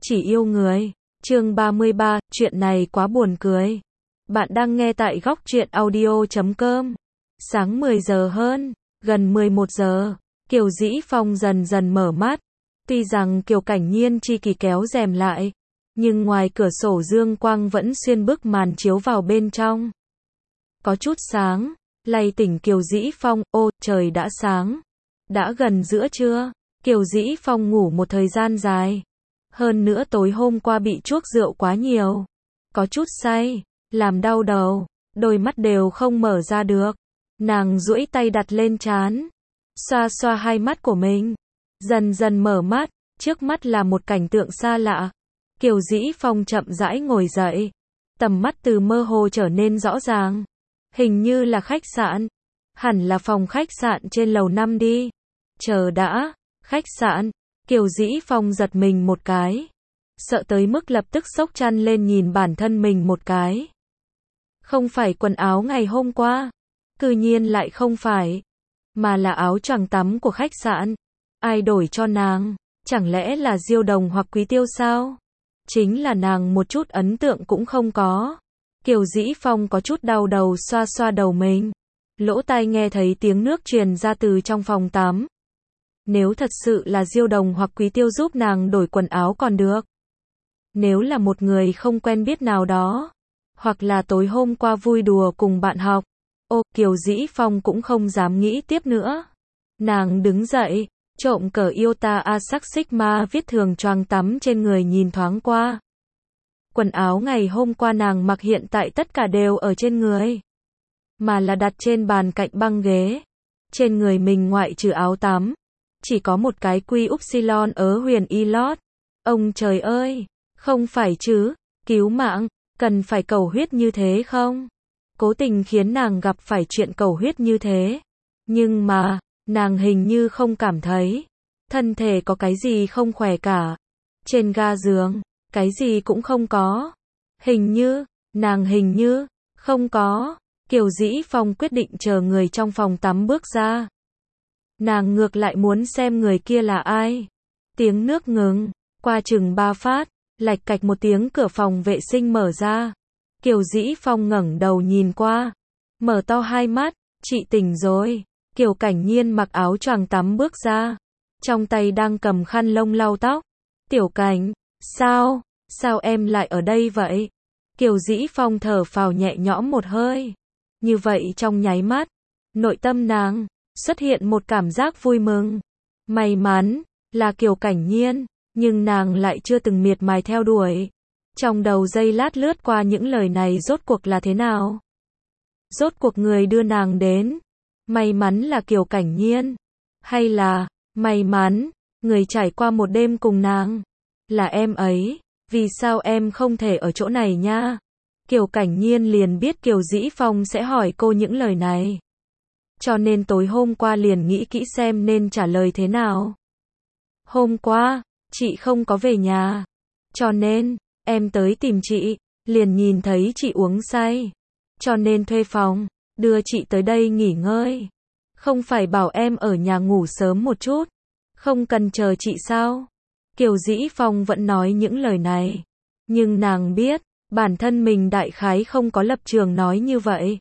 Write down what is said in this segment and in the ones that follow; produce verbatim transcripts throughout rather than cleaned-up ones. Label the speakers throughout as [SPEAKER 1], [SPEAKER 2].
[SPEAKER 1] chỉ yêu người. Chương ba mươi ba, chuyện này quá buồn cười. Bạn đang nghe tại góc truyện audio chấm com. Sáng mười giờ hơn, gần mười một giờ, Kiều Dĩ Phong dần dần mở mắt. Tuy rằng Kiều Cảnh Nhiên chi kỳ kéo rèm lại, nhưng ngoài cửa sổ dương quang vẫn xuyên bức màn chiếu vào bên trong. Có chút sáng, lay tỉnh Kiều Dĩ Phong, ô, trời đã sáng. Đã gần giữa trưa, Kiều Dĩ Phong ngủ một thời gian dài. Hơn nữa tối hôm qua bị chuốc rượu quá nhiều. Có chút say, làm đau đầu, đôi mắt đều không mở ra được. Nàng duỗi tay đặt lên trán, xoa xoa hai mắt của mình. Dần dần mở mắt, trước mắt là một cảnh tượng xa lạ. Kiều Dĩ Phong chậm rãi ngồi dậy. Tầm mắt từ mơ hồ trở nên rõ ràng. Hình như là khách sạn. Hẳn là phòng khách sạn trên lầu năm đi. Chờ đã, khách sạn. Kiều Dĩ Phong giật mình một cái. Sợ tới mức lập tức xốc chăn lên nhìn bản thân mình một cái. Không phải quần áo ngày hôm qua. Cư nhiên lại không phải. Mà là áo choàng tắm của khách sạn. Ai đổi cho nàng? Chẳng lẽ là Diêu Đồng hoặc Quý Tiêu sao? Chính là nàng một chút ấn tượng cũng không có. Kiều Dĩ Phong có chút đau đầu xoa xoa đầu mình. Lỗ tai nghe thấy tiếng nước truyền ra từ trong phòng tắm. Nếu thật sự là Diêu Đồng hoặc Quý Tiêu giúp nàng đổi quần áo còn được. Nếu là một người không quen biết nào đó, hoặc là tối hôm qua vui đùa cùng bạn học, ô, Kiều Dĩ Phong cũng không dám nghĩ tiếp nữa. Nàng đứng dậy, trộm cởi Iota Asac Sigma viết thường choàng tắm trên người nhìn thoáng qua. Quần áo ngày hôm qua nàng mặc hiện tại tất cả đều ở trên người, mà là đặt trên bàn cạnh băng ghế. Trên người mình ngoại trừ áo tắm, chỉ có một cái quy upsilon ớ huyền y lót. Ông trời ơi, không phải chứ, cứu mạng, cần phải cầu huyết như thế không? Cố tình khiến nàng gặp phải chuyện cầu huyết như thế. Nhưng mà, nàng hình như không cảm thấy. Thân thể có cái gì không khỏe cả. Trên ga giường, cái gì cũng không có. Hình như, nàng hình như, không có. Kiều Dĩ Phong quyết định chờ người trong phòng tắm bước ra. Nàng ngược lại muốn xem người kia là ai. Tiếng nước ngừng, qua chừng ba phát, lạch cạch một tiếng cửa phòng vệ sinh mở ra. Kiều Dĩ Phong ngẩng đầu nhìn qua, mở to hai mắt, chị tỉnh rồi. Kiều Cảnh Nhiên mặc áo choàng tắm bước ra, trong tay đang cầm khăn lông lau tóc. Tiểu Cảnh, sao, sao em lại ở đây vậy? Kiều Dĩ Phong thở phào nhẹ nhõm một hơi. Như vậy trong nháy mắt, nội tâm nàng xuất hiện một cảm giác vui mừng. May mắn là Kiều Cảnh Nhiên, nhưng nàng lại chưa từng miệt mài theo đuổi. Trong đầu giây lát lướt qua những lời này rốt cuộc là thế nào? Rốt cuộc người đưa nàng đến, may mắn là Kiều Cảnh Nhiên, hay là, may mắn, người trải qua một đêm cùng nàng, là em ấy, vì sao em không thể ở chỗ này nha? Kiều Cảnh Nhiên liền biết Kiều Dĩ Phong sẽ hỏi cô những lời này. Cho nên tối hôm qua liền nghĩ kỹ xem nên trả lời thế nào. Hôm qua, chị không có về nhà, cho nên, em tới tìm chị, liền nhìn thấy chị uống say. Cho nên thuê phòng, đưa chị tới đây nghỉ ngơi. Không phải bảo em ở nhà ngủ sớm một chút, không cần chờ chị sao? Kiều Dĩ Phong vẫn nói những lời này. Nhưng nàng biết, bản thân mình đại khái không có lập trường nói như vậy.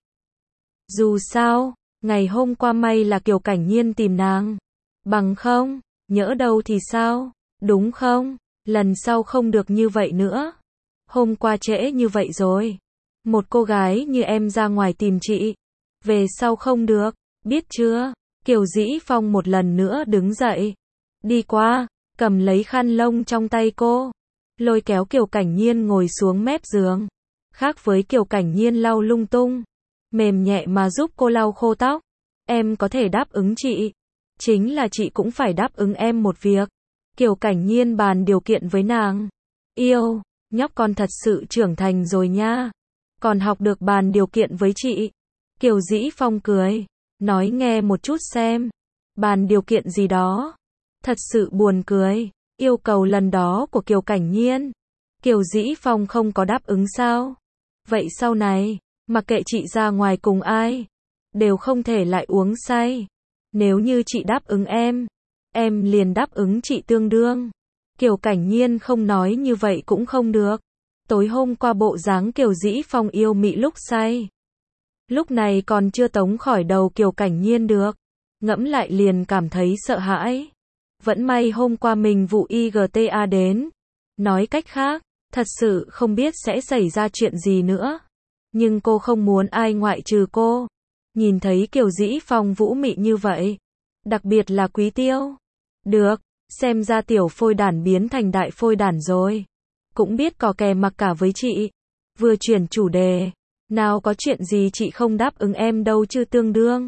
[SPEAKER 1] Dù sao, ngày hôm qua may là Kiều Cảnh Nhiên tìm nàng. Bằng không, nhỡ đâu thì sao? Đúng không? Lần sau không được như vậy nữa. Hôm qua trễ như vậy rồi. Một cô gái như em ra ngoài tìm chị. Về sau không được, biết chưa? Kiều Dĩ Phong một lần nữa đứng dậy. Đi qua, cầm lấy khăn lông trong tay cô. Lôi kéo Kiều Cảnh Nhiên ngồi xuống mép giường. Khác với Kiều Cảnh Nhiên lau lung tung, mềm nhẹ mà giúp cô lau khô tóc. Em có thể đáp ứng chị. Chính là chị cũng phải đáp ứng em một việc. Kiều Cảnh Nhiên bàn điều kiện với nàng. Yêu, nhóc con thật sự trưởng thành rồi nha. Còn học được bàn điều kiện với chị. Kiều Dĩ Phong cười, nói nghe một chút xem. Bàn điều kiện gì đó? Thật sự buồn cười. Yêu cầu lần đó của Kiều Cảnh Nhiên, Kiều Dĩ Phong không có đáp ứng sao? Vậy sau này, mặc kệ chị ra ngoài cùng ai, đều không thể lại uống say. Nếu như chị đáp ứng em, em liền đáp ứng chị tương đương. Kiều Cảnh Nhiên không nói như vậy cũng không được. Tối hôm qua bộ dáng Kiều Dĩ Phong yêu mị lúc say. Lúc này còn chưa tống khỏi đầu Kiều Cảnh Nhiên được. Ngẫm lại liền cảm thấy sợ hãi. Vẫn may hôm qua mình vụ i giê tê a đến. Nói cách khác, thật sự không biết sẽ xảy ra chuyện gì nữa. Nhưng cô không muốn ai ngoại trừ cô. Nhìn thấy Kiều Dĩ Phong vũ mị như vậy. Đặc biệt là Quý Tiêu. Được, xem ra tiểu phôi đản biến thành đại phôi đản rồi. Cũng biết cò kè mặc cả với chị. Vừa chuyển chủ đề. Nào có chuyện gì chị không đáp ứng em đâu chứ tương đương.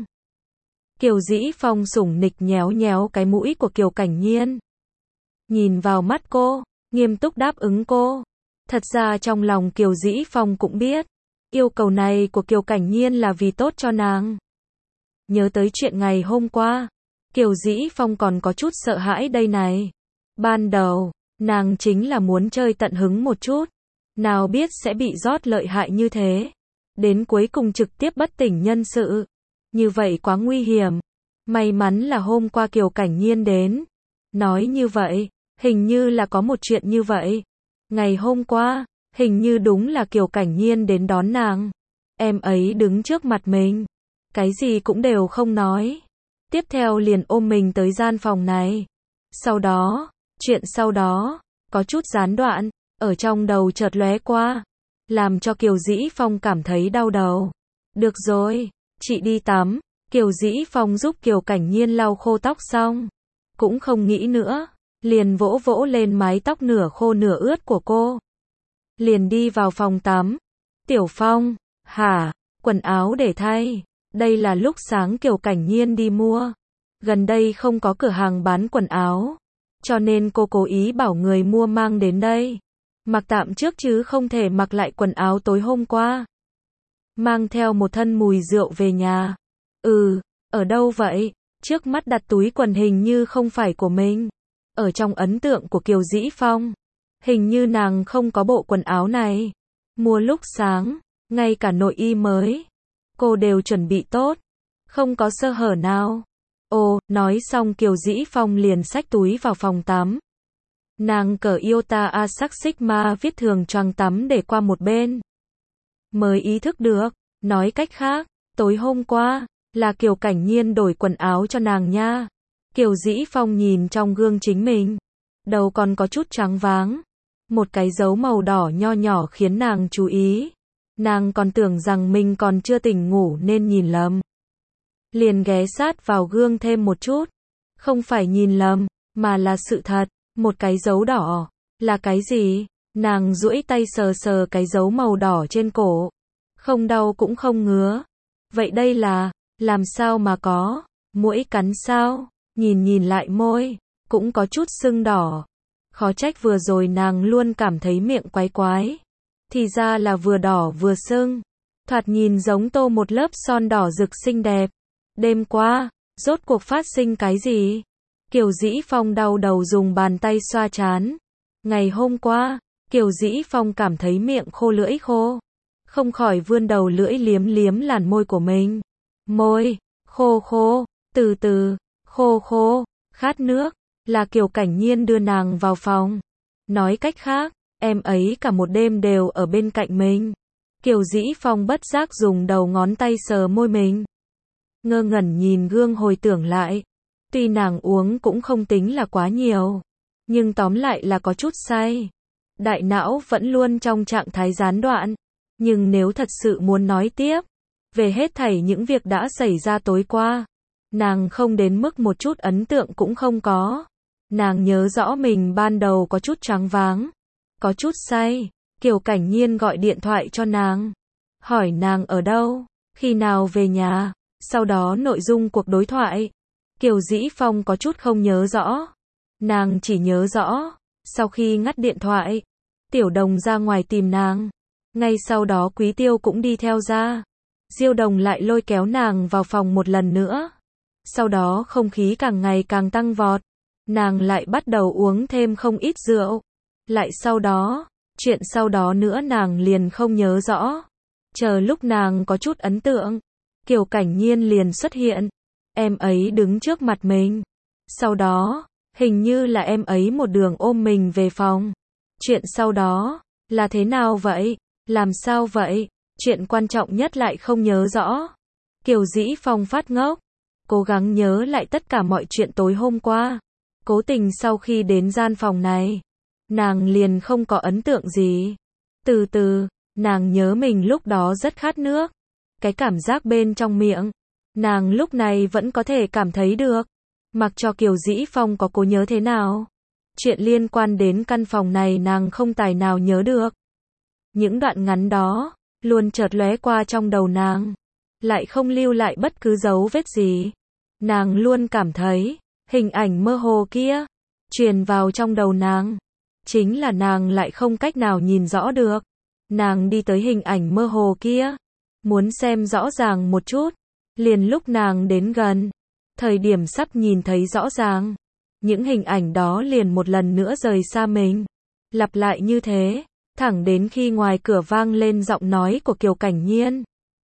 [SPEAKER 1] Kiều Dĩ Phong sủng nịch nhéo nhéo cái mũi của Kiều Cảnh Nhiên. Nhìn vào mắt cô, nghiêm túc đáp ứng cô. Thật ra trong lòng Kiều Dĩ Phong cũng biết. Yêu cầu này của Kiều Cảnh Nhiên là vì tốt cho nàng. Nhớ tới chuyện ngày hôm qua. Kiều Dĩ Phong còn có chút sợ hãi đây này. Ban đầu, nàng chính là muốn chơi tận hứng một chút. Nào biết sẽ bị rót lợi hại như thế. Đến cuối cùng trực tiếp bất tỉnh nhân sự. Như vậy quá nguy hiểm. May mắn là hôm qua Kiều Cảnh Nhiên đến. Nói như vậy, hình như là có một chuyện như vậy. Ngày hôm qua, hình như đúng là Kiều Cảnh Nhiên đến đón nàng. Em ấy đứng trước mặt mình. Cái gì cũng đều không nói. Tiếp theo liền ôm mình tới gian phòng này. Sau đó, chuyện sau đó, có chút gián đoạn, ở trong đầu chợt lóe qua. Làm cho Kiều Dĩ Phong cảm thấy đau đầu. Được rồi, chị đi tắm. Kiều Dĩ Phong giúp Kiều Cảnh Nhiên lau khô tóc xong. Cũng không nghĩ nữa. Liền vỗ vỗ lên mái tóc nửa khô nửa ướt của cô. Liền đi vào phòng tắm. Tiểu Phong, hả, quần áo để thay. Đây là lúc sáng Kiều Cảnh Nhiên đi mua. Gần đây không có cửa hàng bán quần áo. Cho nên cô cố ý bảo người mua mang đến đây. Mặc tạm trước chứ không thể mặc lại quần áo tối hôm qua. Mang theo một thân mùi rượu về nhà. Ừ, ở đâu vậy? Trước mắt đặt túi quần hình như không phải của mình. Ở trong ấn tượng của Kiều Dĩ Phong, hình như nàng không có bộ quần áo này. Mua lúc sáng, ngay cả nội y mới. Cô đều chuẩn bị tốt. Không có sơ hở nào. Ồ, nói xong Kiều Dĩ Phong liền xách túi vào phòng tắm. Nàng cởi Iota Asac Sigma viết thường choàng tắm để qua một bên. Mới ý thức được, nói cách khác, tối hôm qua, là Kiều Cảnh Nhiên đổi quần áo cho nàng nha. Kiều Dĩ Phong nhìn trong gương chính mình. Đầu còn có chút choáng váng. Một cái dấu màu đỏ nho nhỏ khiến nàng chú ý. Nàng còn tưởng rằng mình còn chưa tỉnh ngủ nên nhìn lầm. Liền ghé sát vào gương thêm một chút. Không phải nhìn lầm, mà là sự thật. Một cái dấu đỏ. Là cái gì? Nàng duỗi tay sờ sờ cái dấu màu đỏ trên cổ. Không đau cũng không ngứa. Vậy đây là, làm sao mà có? Muỗi cắn sao? Nhìn nhìn lại môi, cũng có chút sưng đỏ. Khó trách vừa rồi nàng luôn cảm thấy miệng quái quái. Thì ra là vừa đỏ vừa sưng. Thoạt nhìn giống tô một lớp son đỏ rực xinh đẹp. Đêm qua, rốt cuộc phát sinh cái gì? Kiều Dĩ Phong đau đầu dùng bàn tay xoa trán. Ngày hôm qua, Kiều Dĩ Phong cảm thấy miệng khô lưỡi khô. Không khỏi vươn đầu lưỡi liếm liếm làn môi của mình. Môi, khô khô, từ từ, khô khô, khát nước. Là Kiều Cảnh Nhiên đưa nàng vào phòng. Nói cách khác, em ấy cả một đêm đều ở bên cạnh mình. Kiều Dĩ Phong bất giác dùng đầu ngón tay sờ môi mình. Ngơ ngẩn nhìn gương hồi tưởng lại. Tuy nàng uống cũng không tính là quá nhiều. Nhưng tóm lại là có chút say. Đại não vẫn luôn trong trạng thái gián đoạn. Nhưng nếu thật sự muốn nói tiếp. Về hết thảy những việc đã xảy ra tối qua. Nàng không đến mức một chút ấn tượng cũng không có. Nàng nhớ rõ mình ban đầu có chút choáng váng. Có chút say. Kiều Cảnh Nhiên gọi điện thoại cho nàng. Hỏi nàng ở đâu. Khi nào về nhà. Sau đó nội dung cuộc đối thoại. Kiều Dĩ Phong có chút không nhớ rõ. Nàng chỉ nhớ rõ. Sau khi ngắt điện thoại. Tiểu Đồng ra ngoài tìm nàng. Ngay sau đó Quý Tiêu cũng đi theo ra. Diêu Đồng lại lôi kéo nàng vào phòng một lần nữa. Sau đó không khí càng ngày càng tăng vọt. Nàng lại bắt đầu uống thêm không ít rượu. Lại sau đó, chuyện sau đó nữa nàng liền không nhớ rõ. Chờ lúc nàng có chút ấn tượng, Kiều Cảnh Nhiên liền xuất hiện. Em ấy đứng trước mặt mình. Sau đó, Hình như là em ấy một đường ôm mình về phòng. Chuyện sau đó, là thế nào vậy? Làm sao vậy? Chuyện quan trọng nhất lại không nhớ rõ. Kiều Dĩ Phong phát ngốc, cố gắng nhớ lại tất cả mọi chuyện tối hôm qua. Cố tình sau khi đến gian phòng này, nàng liền không có ấn tượng gì. Từ từ, nàng nhớ mình lúc đó rất khát nước. Cái cảm giác bên trong miệng, nàng lúc này vẫn có thể cảm thấy được. Mặc cho Kiều Dĩ Phong có cố nhớ thế nào, chuyện liên quan đến căn phòng này nàng không tài nào nhớ được. Những đoạn ngắn đó, luôn chợt lóe qua trong đầu nàng, lại không lưu lại bất cứ dấu vết gì. Nàng luôn cảm thấy, hình ảnh mơ hồ kia, truyền vào trong đầu nàng, chính là nàng lại không cách nào nhìn rõ được. Nàng đi tới hình ảnh mơ hồ kia, muốn xem rõ ràng một chút, liền lúc nàng đến gần, thời điểm sắp nhìn thấy rõ ràng, những hình ảnh đó liền một lần nữa rời xa mình, lặp lại như thế, thẳng đến khi ngoài cửa vang lên giọng nói của Kiều Cảnh Nhiên.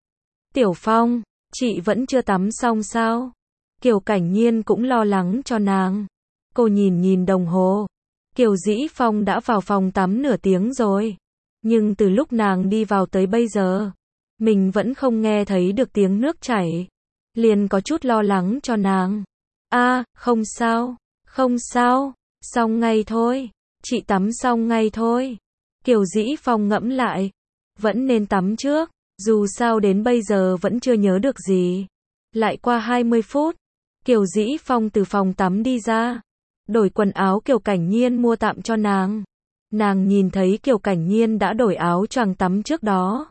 [SPEAKER 1] Tiểu Phong, chị vẫn chưa tắm xong sao? Kiều Cảnh Nhiên cũng lo lắng cho nàng. Cô nhìn nhìn đồng hồ. Kiều Dĩ Phong đã vào phòng tắm nửa tiếng rồi. Nhưng từ lúc nàng đi vào tới bây giờ, mình vẫn không nghe thấy được tiếng nước chảy. Liền có chút lo lắng cho nàng. A, à, không sao, không sao, xong ngay thôi. Chị tắm xong ngay thôi. Kiều Dĩ Phong ngẫm lại. Vẫn nên tắm trước. Dù sao đến bây giờ vẫn chưa nhớ được gì. Lại qua hai mươi phút, Kiều Dĩ Phong từ phòng tắm đi ra, đổi quần áo Kiều Cảnh Nhiên mua tạm cho nàng. Nàng nhìn thấy Kiều Cảnh Nhiên đã đổi áo choàng tắm trước đó.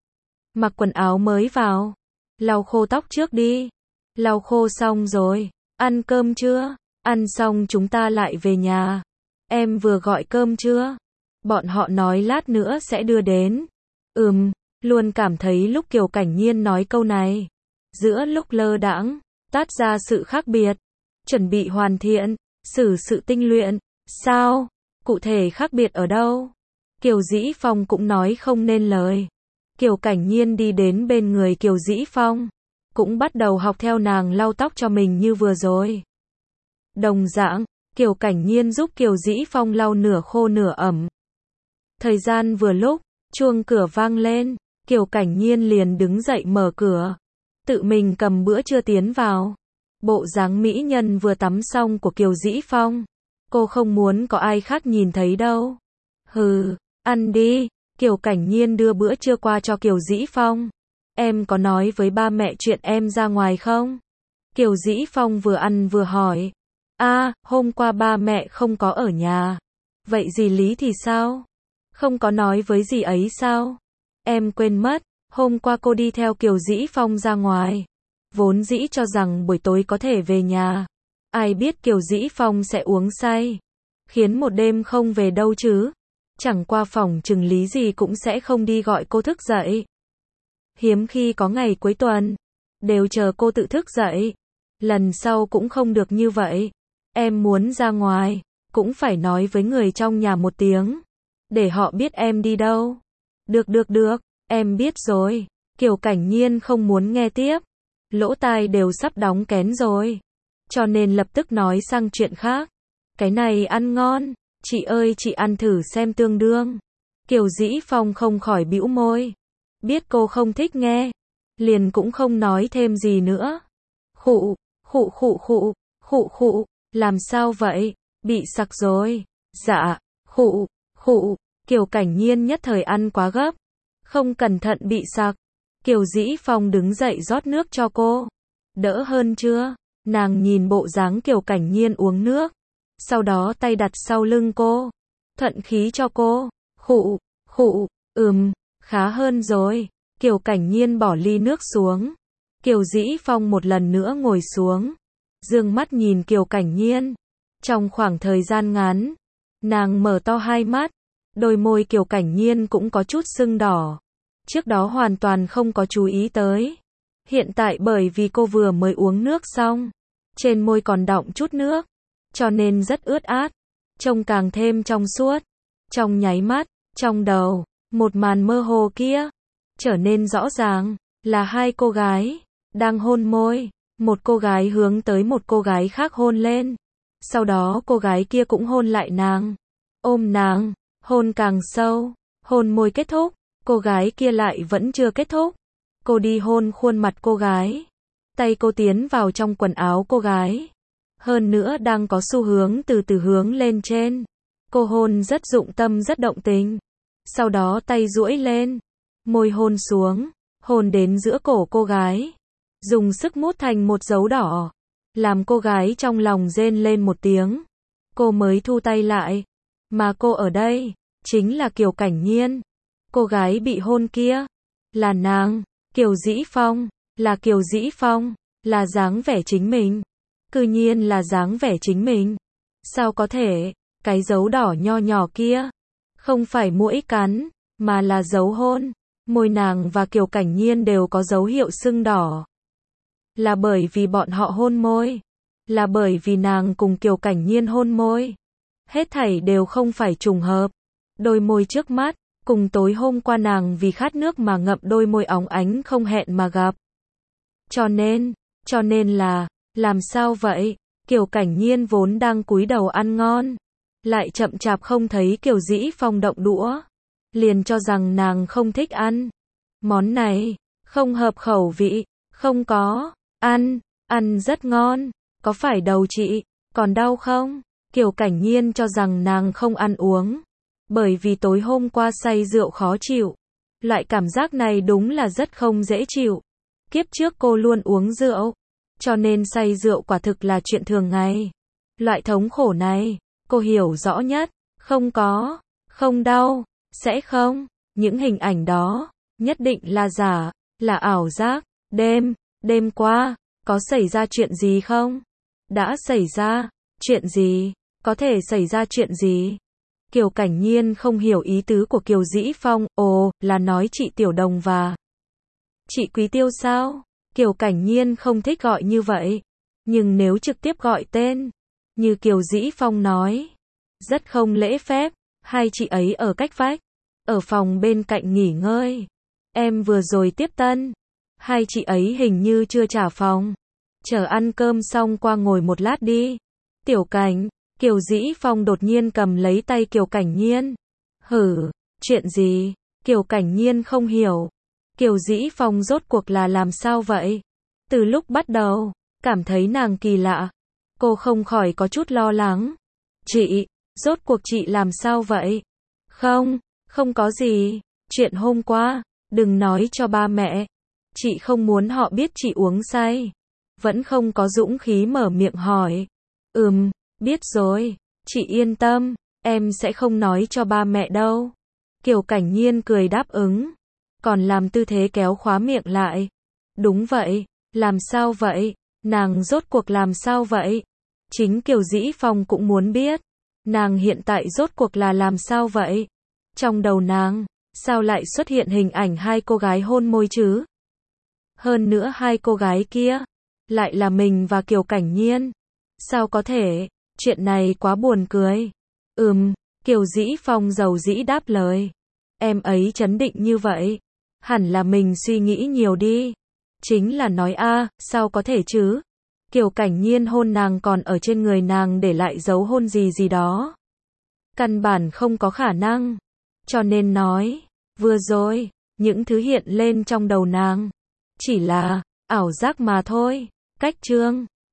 [SPEAKER 1] Mặc quần áo mới vào, lau khô tóc trước đi. Lau khô xong rồi, ăn cơm chưa? Ăn xong chúng ta lại về nhà. Em vừa gọi cơm chưa? Bọn họ nói lát nữa sẽ đưa đến. Ừm. Luôn cảm thấy lúc Kiều Cảnh Nhiên nói câu này, giữa lúc lơ đãng, tát ra sự khác biệt, chuẩn bị hoàn thiện, xử sự tinh luyện, sao? Cụ thể khác biệt ở đâu? Kiều Dĩ Phong cũng nói không nên lời. Kiều Cảnh Nhiên đi đến bên người Kiều Dĩ Phong, cũng bắt đầu học theo nàng lau tóc cho mình như vừa rồi. Đồng dạng, Kiều Cảnh Nhiên giúp Kiều Dĩ Phong lau nửa khô nửa ẩm. Thời gian vừa lúc, chuông cửa vang lên. Kiều Cảnh Nhiên liền đứng dậy mở cửa, tự mình cầm bữa trưa tiến vào. Bộ dáng mỹ nhân vừa tắm xong của Kiều Dĩ Phong, cô không muốn có ai khác nhìn thấy đâu. Hừ, ăn đi. Kiều Cảnh Nhiên đưa bữa trưa qua cho Kiều Dĩ Phong. Em có nói với ba mẹ chuyện em ra ngoài không? Kiều Dĩ Phong vừa ăn vừa hỏi. A, à, hôm qua ba mẹ không có ở nhà. Vậy dì Lý thì sao? Không có nói với dì ấy sao? Em quên mất, hôm qua cô đi theo Kiều Dĩ Phong ra ngoài. Vốn dĩ cho rằng buổi tối có thể về nhà. Ai biết Kiều Dĩ Phong sẽ uống say, khiến một đêm không về đâu chứ. Chẳng qua phòng chừng lý gì cũng sẽ không đi gọi cô thức dậy. Hiếm khi có ngày cuối tuần, đều chờ cô tự thức dậy. Lần sau cũng không được như vậy. Em muốn ra ngoài, cũng phải nói với người trong nhà một tiếng, để họ biết em đi đâu. Được được được, em biết rồi. Kiều Cảnh Nhiên không muốn nghe tiếp. Lỗ tai đều sắp đóng kén rồi. Cho nên lập tức nói sang chuyện khác. Cái này ăn ngon. Chị ơi chị ăn thử xem tương đương. Kiều Dĩ Phong không khỏi bĩu môi. Biết cô không thích nghe, liền cũng không nói thêm gì nữa. Khụ, khụ khụ khụ, khụ khụ, làm sao vậy? Bị sặc rồi. Dạ, khụ, khụ. Kiều Cảnh Nhiên nhất thời ăn quá gấp, không cẩn thận bị sặc. Kiều Dĩ Phong đứng dậy rót nước cho cô. Đỡ hơn chưa? Nàng nhìn bộ dáng Kiều Cảnh Nhiên uống nước, sau đó tay đặt sau lưng cô, thuận khí cho cô. Khụ, khụ, ừm, khá hơn rồi. Kiều Cảnh Nhiên bỏ ly nước xuống. Kiều Dĩ Phong một lần nữa ngồi xuống, dương mắt nhìn Kiều Cảnh Nhiên. Trong khoảng thời gian ngắn, nàng mở to hai mắt, đôi môi Kiều Cảnh Nhiên cũng có chút sưng đỏ. Trước đó hoàn toàn không có chú ý tới. Hiện tại bởi vì cô vừa mới uống nước xong, trên môi còn đọng chút nước, cho nên rất ướt át, trông càng thêm trong suốt. Trong nháy mắt, trong đầu, một màn mơ hồ kia trở nên rõ ràng, là hai cô gái đang hôn môi, một cô gái hướng tới một cô gái khác hôn lên. Sau đó cô gái kia cũng hôn lại nàng, ôm nàng, hôn càng sâu, hôn môi kết thúc, cô gái kia lại vẫn chưa kết thúc. Cô đi hôn khuôn mặt cô gái, tay cô tiến vào trong quần áo cô gái, hơn nữa đang có xu hướng từ từ hướng lên trên. Cô hôn rất dụng tâm rất động tình, sau đó tay duỗi lên, môi hôn xuống, hôn đến giữa cổ cô gái, dùng sức mút thành một dấu đỏ, làm cô gái trong lòng rên lên một tiếng. Cô mới thu tay lại, mà cô ở đây, chính là Kiều Cảnh Nhiên. Cô gái bị hôn kia, là nàng, Kiều Dĩ Phong, là Kiều Dĩ Phong, là dáng vẻ chính mình. Cư nhiên là dáng vẻ chính mình. Sao có thể, cái dấu đỏ nho nhỏ kia, không phải mũi cắn, mà là dấu hôn. Môi nàng và Kiều Cảnh Nhiên đều có dấu hiệu sưng đỏ. Là bởi vì bọn họ hôn môi. Là bởi vì nàng cùng Kiều Cảnh Nhiên hôn môi. Hết thảy đều không phải trùng hợp. Đôi môi trước mắt, cùng tối hôm qua nàng vì khát nước mà ngậm đôi môi óng ánh không hẹn mà gặp. Cho nên, cho nên là, làm sao vậy? Kiều Cảnh Nhiên vốn đang cúi đầu ăn ngon, lại chậm chạp không thấy Kiều Dĩ Phong động đũa, liền cho rằng nàng không thích ăn. Món này, không hợp khẩu vị, không có, ăn, ăn rất ngon, có phải đầu chị, còn đau không? Kiều Cảnh Nhiên cho rằng nàng không ăn uống, bởi vì tối hôm qua say rượu khó chịu. Loại cảm giác này đúng là rất không dễ chịu. Kiếp trước cô luôn uống rượu, cho nên say rượu quả thực là chuyện thường ngày. Loại thống khổ này, cô hiểu rõ nhất. Không có, không đau, sẽ không. Những hình ảnh đó, nhất định là giả, là ảo giác. Đêm, đêm qua, có xảy ra chuyện gì không? Đã xảy ra, chuyện gì? Có thể xảy ra chuyện gì? Kiều Cảnh Nhiên không hiểu ý tứ của Kiều Dĩ Phong, ồ, là nói chị Tiểu Đồng và chị Quý Tiêu sao? Kiều Cảnh Nhiên không thích gọi như vậy, nhưng nếu trực tiếp gọi tên, như Kiều Dĩ Phong nói, rất không lễ phép. Hai chị ấy ở cách vách, ở phòng bên cạnh nghỉ ngơi. Em vừa rồi tiếp tân, hai chị ấy hình như chưa trả phòng. Chờ ăn cơm xong qua ngồi một lát đi. Tiểu Cảnh, Kiều Dĩ Phong đột nhiên cầm lấy tay Kiều Cảnh Nhiên. Hử, chuyện gì? Kiều Cảnh Nhiên không hiểu. Kiều Dĩ Phong rốt cuộc là làm sao vậy? Từ lúc bắt đầu, cảm thấy nàng kỳ lạ. Cô không khỏi có chút lo lắng. Chị, rốt cuộc chị làm sao vậy? Không, không có gì. Chuyện hôm qua, đừng nói cho ba mẹ. Chị không muốn họ biết chị uống say. Vẫn không có dũng khí mở miệng hỏi. Ừm, biết rồi. Chị yên tâm, em sẽ không nói cho ba mẹ đâu. Kiều Cảnh Nhiên cười đáp ứng. Còn làm tư thế kéo khóa miệng lại. Đúng vậy, làm sao vậy? Nàng rốt cuộc làm sao vậy? Chính Kiều Dĩ Phong cũng muốn biết. Nàng hiện tại rốt cuộc là làm sao vậy? Trong đầu nàng, sao lại xuất hiện hình ảnh hai cô gái hôn môi chứ? Hơn nữa hai cô gái kia, lại là mình và Kiều Cảnh Nhiên. Sao có thể? Chuyện này quá buồn cười. Ừm, Kiều Dĩ Phong dầu dĩ đáp lời. Em ấy trấn định như vậy. Hẳn là mình suy nghĩ nhiều đi. Chính là nói a, sao có thể chứ? Kiều Cảnh Nhiên hôn nàng còn ở trên người nàng để lại dấu hôn gì gì đó. Căn bản không có khả năng. Cho nên nói, vừa rồi, những thứ hiện lên trong đầu nàng, chỉ là ảo giác mà thôi. Cách chương